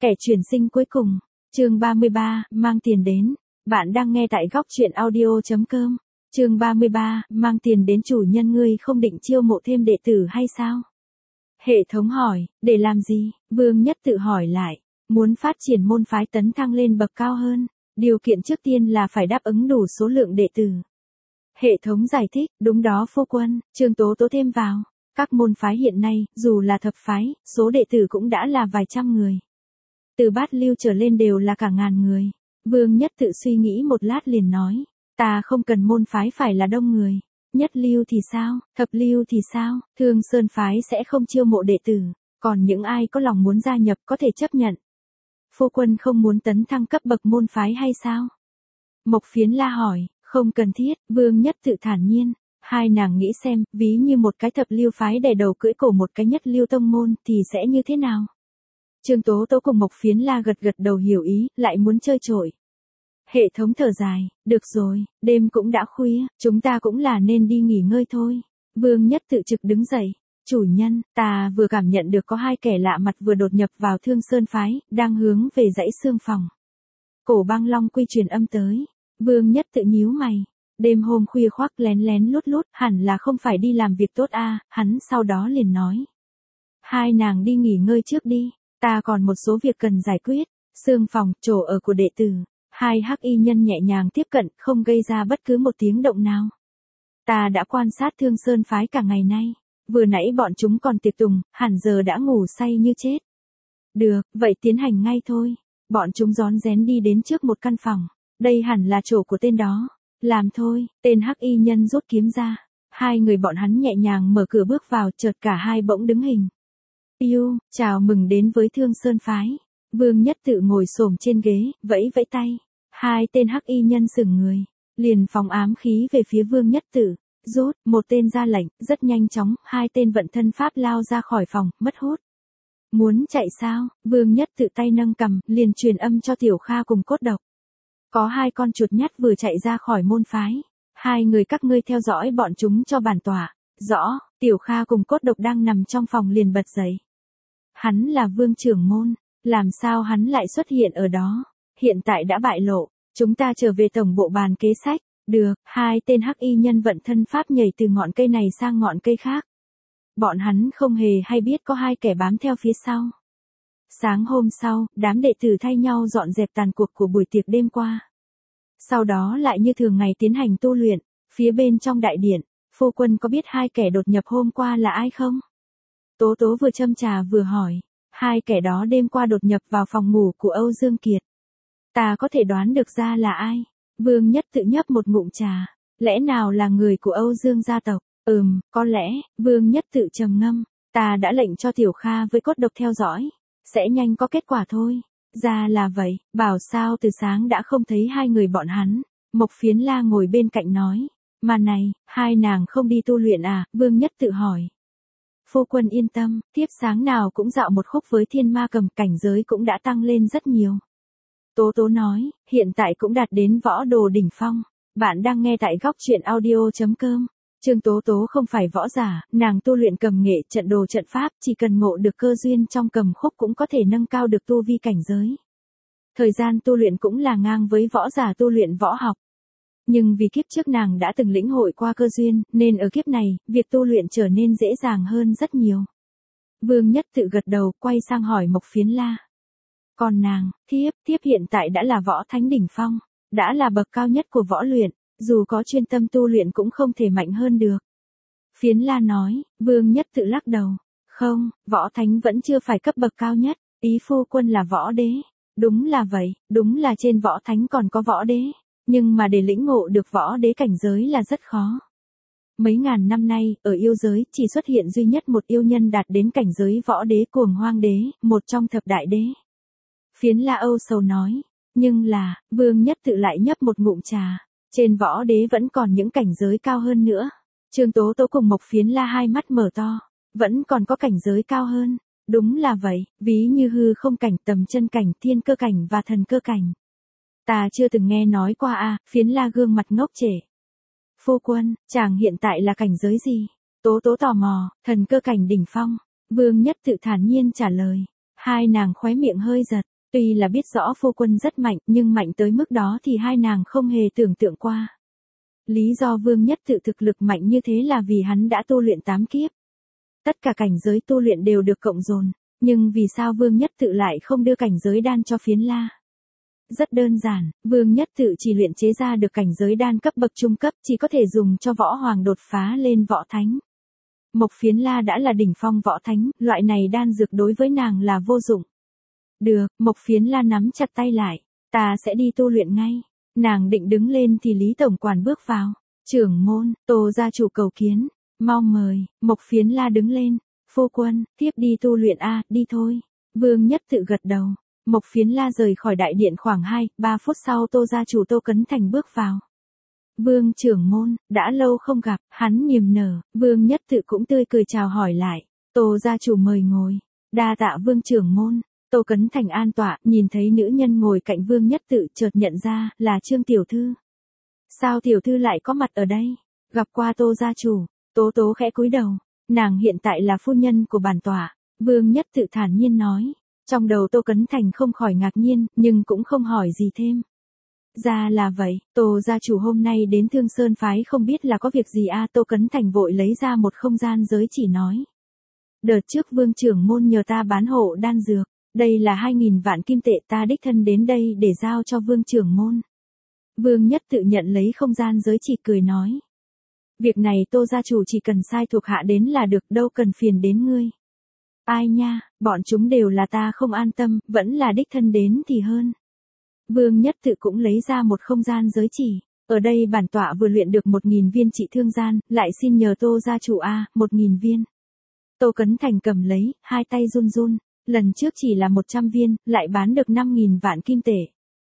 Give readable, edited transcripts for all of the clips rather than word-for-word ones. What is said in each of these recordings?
Kẻ chuyển sinh cuối cùng, chương 33, mang tiền đến. Bạn đang nghe tại góc truyện audio.com. Chương 33, mang tiền đến. Chủ nhân, ngươi không định chiêu mộ thêm đệ tử hay sao? Hệ thống hỏi, để làm gì? Vương Nhất tự hỏi lại, muốn phát triển môn phái tấn thăng lên bậc cao hơn, điều kiện trước tiên là phải đáp ứng đủ số lượng đệ tử. Hệ thống giải thích, đúng đó phu quân, Trương Tố Tố thêm vào. Các môn phái hiện nay, dù là thập phái, số đệ tử cũng đã là vài trăm người. Từ bát lưu trở lên đều là cả ngàn người. Vương Nhất tự suy nghĩ một lát liền nói, ta không cần môn phái phải là đông người. Nhất lưu thì sao, thập lưu thì sao, Thương Sơn phái sẽ không chiêu mộ đệ tử, còn những ai có lòng muốn gia nhập có thể chấp nhận. Phu quân không muốn tấn thăng cấp bậc môn phái hay sao? Mộc Phiến La hỏi, không cần thiết, Vương Nhất tự thản nhiên. Hai nàng nghĩ xem, ví như một cái thập lưu phái đè đầu cưỡi cổ một cái nhất lưu tông môn thì sẽ như thế nào? Trương Tố Tố cùng Mộc Phiến La gật gật đầu hiểu ý, lại muốn chơi trội. Hệ thống thở dài, được rồi, đêm cũng đã khuya, chúng ta cũng là nên đi nghỉ ngơi thôi. Vương Nhất tự trực đứng dậy, chủ nhân, ta vừa cảm nhận được có hai kẻ lạ mặt vừa đột nhập vào Thương Sơn phái, đang hướng về dãy xương phòng. Cổ Băng Long Quy truyền âm tới, Vương Nhất tự nhíu mày. Đêm hôm khuya khoác lén lén lút lút, hẳn là không phải đi làm việc tốt a, hắn sau đó liền nói. Hai nàng đi nghỉ ngơi trước đi, ta còn một số việc cần giải quyết. Xương phòng, chỗ ở của đệ tử. Hai hắc y nhân nhẹ nhàng tiếp cận, không gây ra bất cứ một tiếng động nào. Ta đã quan sát Thương Sơn phái cả ngày nay. Vừa nãy bọn chúng còn tiệc tùng, hẳn giờ đã ngủ say như chết. Được, vậy tiến hành ngay thôi. Bọn chúng rón rén đi đến trước một căn phòng. Đây hẳn là chỗ của tên đó. Làm thôi, tên hắc y nhân rút kiếm ra. Hai người bọn hắn nhẹ nhàng mở cửa bước vào, chợt cả hai bỗng đứng hình. Yêu, chào mừng đến với Thương Sơn phái. Vương Nhất tự ngồi xổm trên ghế, vẫy vẫy tay. Hai tên hắc y nhân sững người, liền phóng ám khí về phía Vương Nhất tự. Rút, một tên ra lệnh, rất nhanh chóng, hai tên vận thân pháp lao ra khỏi phòng, mất hút. Muốn chạy sao? Vương Nhất tự tay nâng cầm, liền truyền âm cho Tiểu Kha cùng Cốt Độc. Có hai con chuột nhắt vừa chạy ra khỏi môn phái. Hai người các ngươi theo dõi bọn chúng cho bản tỏa. Rõ, Tiểu Kha cùng Cốt Độc đang nằm trong phòng liền bật dậy. Hắn là Vương trưởng môn, làm sao hắn lại xuất hiện ở đó? Hiện tại đã bại lộ, chúng ta trở về tổng bộ bàn kế sách. Được, hai tên hắc y nhân vận thân pháp nhảy từ ngọn cây này sang ngọn cây khác. Bọn hắn không hề hay biết có hai kẻ bám theo phía sau. Sáng hôm sau, đám đệ tử thay nhau dọn dẹp tàn cuộc của buổi tiệc đêm qua. Sau đó lại như thường ngày tiến hành tu luyện. Phía bên trong đại điện, phu quân có biết hai kẻ đột nhập hôm qua là ai không? Tố Tố vừa châm trà vừa hỏi. Hai kẻ đó đêm qua đột nhập vào phòng ngủ của Âu Dương Kiệt. Ta có thể đoán được ra là ai? Vương Nhất tự nhấp một ngụm trà. Lẽ nào là người của Âu Dương gia tộc? Có lẽ. Vương Nhất tự trầm ngâm. Ta đã lệnh cho Tiểu Kha với Cốt Độc theo dõi. Sẽ nhanh có kết quả thôi. Ra là vậy, bảo sao từ sáng đã không thấy hai người bọn hắn. Mộc Phiến La ngồi bên cạnh nói. Mà này, hai nàng không đi tu luyện à? Vương Nhất tự hỏi. Phu quân yên tâm, tiếp sáng nào cũng dạo một khúc với Thiên Ma Cầm, cảnh giới cũng đã tăng lên rất nhiều. Tố Tố nói, hiện tại cũng đạt đến võ đồ đỉnh phong. Bạn đang nghe tại góc truyện audio.com. Trương Tố Tố không phải võ giả, nàng tu luyện cầm nghệ, trận đồ trận pháp, chỉ cần ngộ được cơ duyên trong cầm khúc cũng có thể nâng cao được tu vi cảnh giới. Thời gian tu luyện cũng là ngang với võ giả tu luyện võ học. Nhưng vì kiếp trước nàng đã từng lĩnh hội qua cơ duyên, nên ở kiếp này, việc tu luyện trở nên dễ dàng hơn rất nhiều. Vương Nhất tự gật đầu, quay sang hỏi Mộc Phiến La. Còn nàng, thiếp hiện tại đã là võ thánh đỉnh phong, đã là bậc cao nhất của võ luyện, dù có chuyên tâm tu luyện cũng không thể mạnh hơn được. Phiến La nói. Vương Nhất tự lắc đầu. Không, võ thánh vẫn chưa phải cấp bậc cao nhất, ý phu quân là võ đế. Đúng là vậy, đúng là trên võ thánh còn có võ đế. Nhưng mà để lĩnh ngộ được võ đế cảnh giới là rất khó. Mấy ngàn năm nay, ở yêu giới, chỉ xuất hiện duy nhất một yêu nhân đạt đến cảnh giới võ đế Cuồng Hoang đế, một trong thập đại đế. Phiến La âu sầu nói. Nhưng là, Vương Nhất tự lại nhấp một ngụm trà. Trên võ đế vẫn còn những cảnh giới cao hơn nữa. Trương Tố Tố cùng Mộc Phiến La hai mắt mở to. Vẫn còn có cảnh giới cao hơn. Đúng là vậy, ví như hư không cảnh, tầm chân cảnh, thiên cơ cảnh và thần cơ cảnh. Ta chưa từng nghe nói qua à? Phiến La gương mặt ngốc trệ. Phu quân, chàng hiện tại là cảnh giới gì? Tố Tố tò mò. Thần cơ cảnh đỉnh phong. Vương Nhất tự thản nhiên trả lời. Hai nàng khóe miệng hơi giật. Tuy là biết rõ phu quân rất mạnh, nhưng mạnh tới mức đó thì hai nàng không hề tưởng tượng qua. Lý do Vương Nhất Tự thực lực mạnh như thế là vì hắn đã tu luyện 8 kiếp. Tất cả cảnh giới tu luyện đều được cộng dồn, nhưng vì sao Vương Nhất Tự lại không đưa cảnh giới đan cho Phiến La? Rất đơn giản, Vương Nhất Tự chỉ luyện chế ra được cảnh giới đan cấp bậc trung cấp, chỉ có thể dùng cho võ hoàng đột phá lên võ thánh. Mộc Phiến La đã là đỉnh phong võ thánh, loại này đan dược đối với nàng là vô dụng. Được, Mộc Phiến La nắm chặt tay lại, ta sẽ đi tu luyện ngay. Nàng định đứng lên thì Lý tổng quản bước vào. Trưởng môn, Tô gia chủ cầu kiến, mau mời. Mộc Phiến La đứng lên, phu quân, tiếp đi tu luyện a, đi thôi. Vương Nhất Tự gật đầu. Mộc Phiến La rời khỏi đại điện khoảng 2-3 phút sau Tô gia chủ Tô Cấn Thành bước vào. Vương trưởng môn, đã lâu không gặp, hắn niềm nở, Vương Nhất Tự cũng tươi cười chào hỏi lại. Tô gia chủ mời ngồi. Đa tạ Vương trưởng môn. Tô Cấn Thành an tọa, nhìn thấy nữ nhân ngồi cạnh Vương Nhất Tự chợt nhận ra là Trương tiểu thư. Sao tiểu thư lại có mặt ở đây? Gặp qua Tô gia chủ, Tố Tố khẽ cúi đầu, nàng hiện tại là phu nhân của bản tọa. Vương Nhất Tự thản nhiên nói. Trong đầu Tô Cấn Thành không khỏi ngạc nhiên, nhưng cũng không hỏi gì thêm. Ra là vậy, Tô gia chủ hôm nay đến Thương Sơn phái không biết là có việc gì a? Tô Cấn Thành vội lấy ra một không gian giới chỉ nói. Đợt trước Vương trưởng môn nhờ ta bán hộ đan dược, đây là 2.000 vạn kim tệ, ta đích thân đến đây để giao cho Vương trưởng môn. Vương Nhất Tự nhận lấy không gian giới chỉ cười nói. Việc này Tô gia chủ chỉ cần sai thuộc hạ đến là được, đâu cần phiền đến ngươi. Ai nha, bọn chúng đều là ta không an tâm, vẫn là đích thân đến thì hơn. Vương Nhất Tự cũng lấy ra một không gian giới chỉ. Ở đây bản tọa vừa luyện được 1.000 viên trị thương gian, lại xin nhờ Tô gia chủ a, 1.000 viên. Tô Cấn Thành cầm lấy, hai tay run run. Lần trước chỉ là 100 viên, lại bán được 5.000 vạn kim tệ.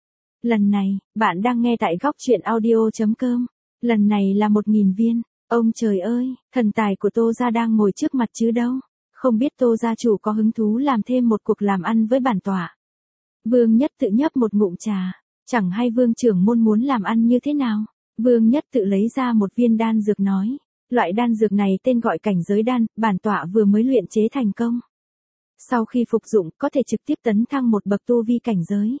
Lần này, bạn đang nghe tại góc truyện audio.com. Lần này là 1.000 viên. Ông trời ơi, thần tài của Tô gia đang ngồi trước mặt chứ đâu. Không biết Tô gia chủ có hứng thú làm thêm một cuộc làm ăn với bản tọa. Vương Nhất Tự nhấp một ngụm trà. Chẳng hay Vương trưởng môn muốn làm ăn như thế nào. Vương Nhất Tự lấy ra một viên đan dược nói. Loại đan dược này tên gọi cảnh giới đan, bản tọa vừa mới luyện chế thành công. Sau khi phục dụng có thể trực tiếp tấn thăng một bậc tu vi cảnh giới.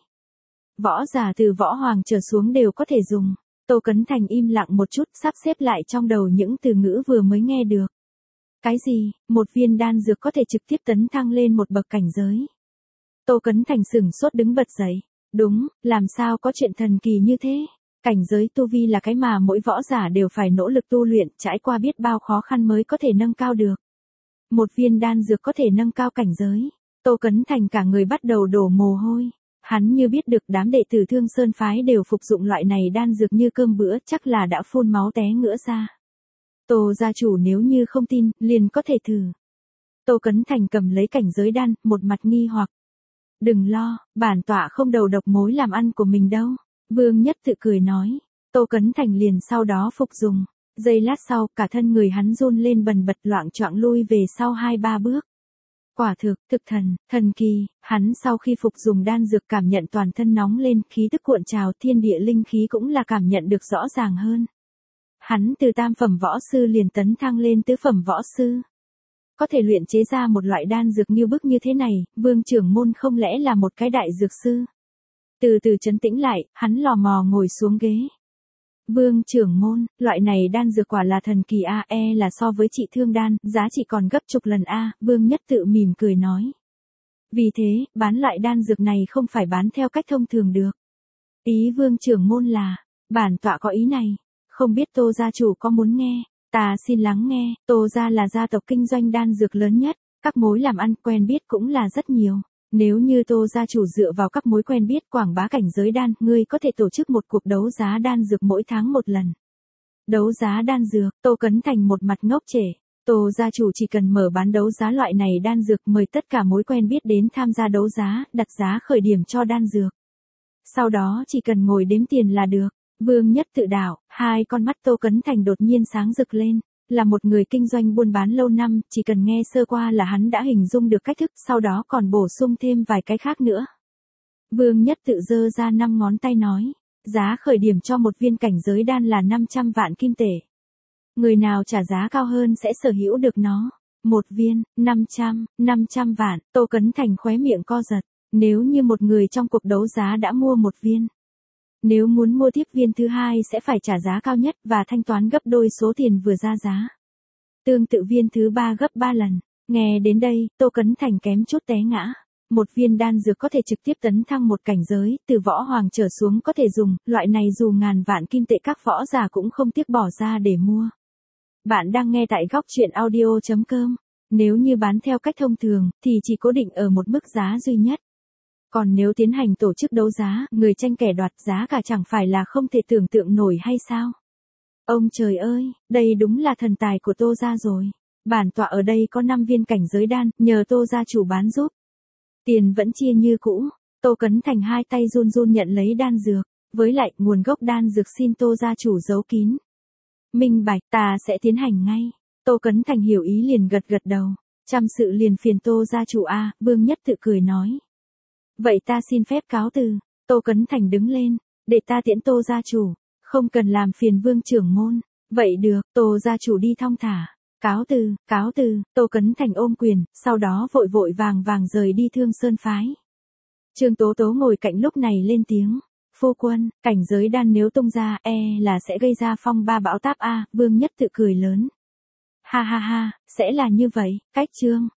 Võ giả từ võ hoàng trở xuống đều có thể dùng. Tô Cấn Thành im lặng một chút, sắp xếp lại trong đầu những từ ngữ vừa mới nghe được. Cái gì, một viên đan dược có thể trực tiếp tấn thăng lên một bậc cảnh giới. Tô Cấn Thành sửng sốt đứng bật dậy. Đúng, làm sao có chuyện thần kỳ như thế. Cảnh giới tu vi là cái mà mỗi võ giả đều phải nỗ lực tu luyện, trải qua biết bao khó khăn mới có thể nâng cao được. Một viên đan dược có thể nâng cao cảnh giới. Tô Cấn Thành cả người bắt đầu đổ mồ hôi. Hắn như biết được đám đệ tử Thương Sơn phái đều phục dụng loại này đan dược như cơm bữa, chắc là đã phun máu té ngửa ra. Tô gia chủ nếu như không tin, liền có thể thử. Tô Cấn Thành cầm lấy cảnh giới đan, một mặt nghi hoặc. Đừng lo, bản tọa không đầu độc mối làm ăn của mình đâu. Vương Nhất Tự cười nói. Tô Cấn Thành liền sau đó phục dùng. Giây lát sau, cả thân người hắn run lên bần bật, loạng choạng lui về sau 2-3 bước. Quả thực, thực thần kỳ, hắn sau khi phục dùng đan dược cảm nhận toàn thân nóng lên, khí tức cuộn trào, thiên địa linh khí cũng là cảm nhận được rõ ràng hơn. Hắn từ tam phẩm võ sư liền tấn thăng lên tứ phẩm võ sư. Có thể luyện chế ra một loại đan dược như bức như thế này, Vương trưởng môn không lẽ là một cái đại dược sư. Từ từ trấn tĩnh lại, hắn lò mò ngồi xuống ghế. Vương trưởng môn, loại này đan dược quả là thần kỳ a, là so với trị thương đan, giá trị còn gấp chục lần a, Vương Nhất Tự mỉm cười nói. Vì thế, bán loại đan dược này không phải bán theo cách thông thường được. Ý Vương trưởng môn là, bản tọa có ý này, không biết Tô gia chủ có muốn nghe, ta xin lắng nghe. Tô gia là gia tộc kinh doanh đan dược lớn nhất, các mối làm ăn quen biết cũng là rất nhiều. Nếu như Tô gia chủ dựa vào các mối quen biết quảng bá cảnh giới đan, ngươi có thể tổ chức một cuộc đấu giá đan dược mỗi tháng một lần. Đấu giá đan dược, Tô Cấn Thành một mặt ngốc trệ. Tô gia chủ chỉ cần mở bán đấu giá loại này đan dược, mời tất cả mối quen biết đến tham gia đấu giá, đặt giá khởi điểm cho đan dược. Sau đó chỉ cần ngồi đếm tiền là được. Vương Nhất Tự đạo, hai con mắt Tô Cấn Thành đột nhiên sáng rực lên. Là một người kinh doanh buôn bán lâu năm, chỉ cần nghe sơ qua là hắn đã hình dung được cách thức, sau đó còn bổ sung thêm vài cái khác nữa. Vương Nhất Tự giơ ra 5 ngón tay nói, giá khởi điểm cho một viên cảnh giới đan là 500 vạn kim tệ. Người nào trả giá cao hơn sẽ sở hữu được nó. Một viên, 500 vạn, Tô Cấn Thành khóe miệng co giật. Nếu như một người trong cuộc đấu giá đã mua một viên, nếu muốn mua tiếp viên thứ hai sẽ phải trả giá cao nhất và thanh toán gấp đôi số tiền vừa ra giá. Tương tự viên thứ ba gấp 3 lần. Nghe đến đây, Tô Cấn Thành kém chút té ngã. Một viên đan dược có thể trực tiếp tấn thăng một cảnh giới, từ võ hoàng trở xuống có thể dùng, loại này dù ngàn vạn kim tệ các võ giả cũng không tiếc bỏ ra để mua. Bạn đang nghe tại góc truyện audio.com. Nếu như bán theo cách thông thường, thì chỉ cố định ở một mức giá duy nhất. Còn nếu tiến hành tổ chức đấu giá, người tranh kẻ đoạt giá cả chẳng phải là không thể tưởng tượng nổi hay sao? Ông trời ơi, đây đúng là thần tài của Tô gia rồi. Bản tọa ở đây có 5 viên cảnh giới đan, nhờ Tô gia chủ bán giúp. Tiền vẫn chia như cũ, Tô Cấn Thành hai tay run run nhận lấy đan dược, với lại nguồn gốc đan dược xin Tô gia chủ giấu kín. Minh bạch, ta sẽ tiến hành ngay. Tô Cấn Thành hiểu ý liền gật gật đầu. Chăm sự liền phiền Tô gia chủ a, Vương Nhất tự cười nói. Vậy ta xin phép cáo từ. Tô Cấn Thành đứng lên, để ta tiễn Tô gia chủ, không cần làm phiền Vương trưởng môn. Vậy được, Tô gia chủ đi thong thả. Cáo từ, Tô Cấn Thành ôm quyền, sau đó vội vội vàng vàng rời đi Thương Sơn phái. Trương Tố Tố ngồi cạnh lúc này lên tiếng. Phu quân, cảnh giới đan nếu tung ra là sẽ gây ra phong ba bão táp a. Vương Nhất tự cười lớn. Ha ha ha, sẽ là như vậy, cách chương.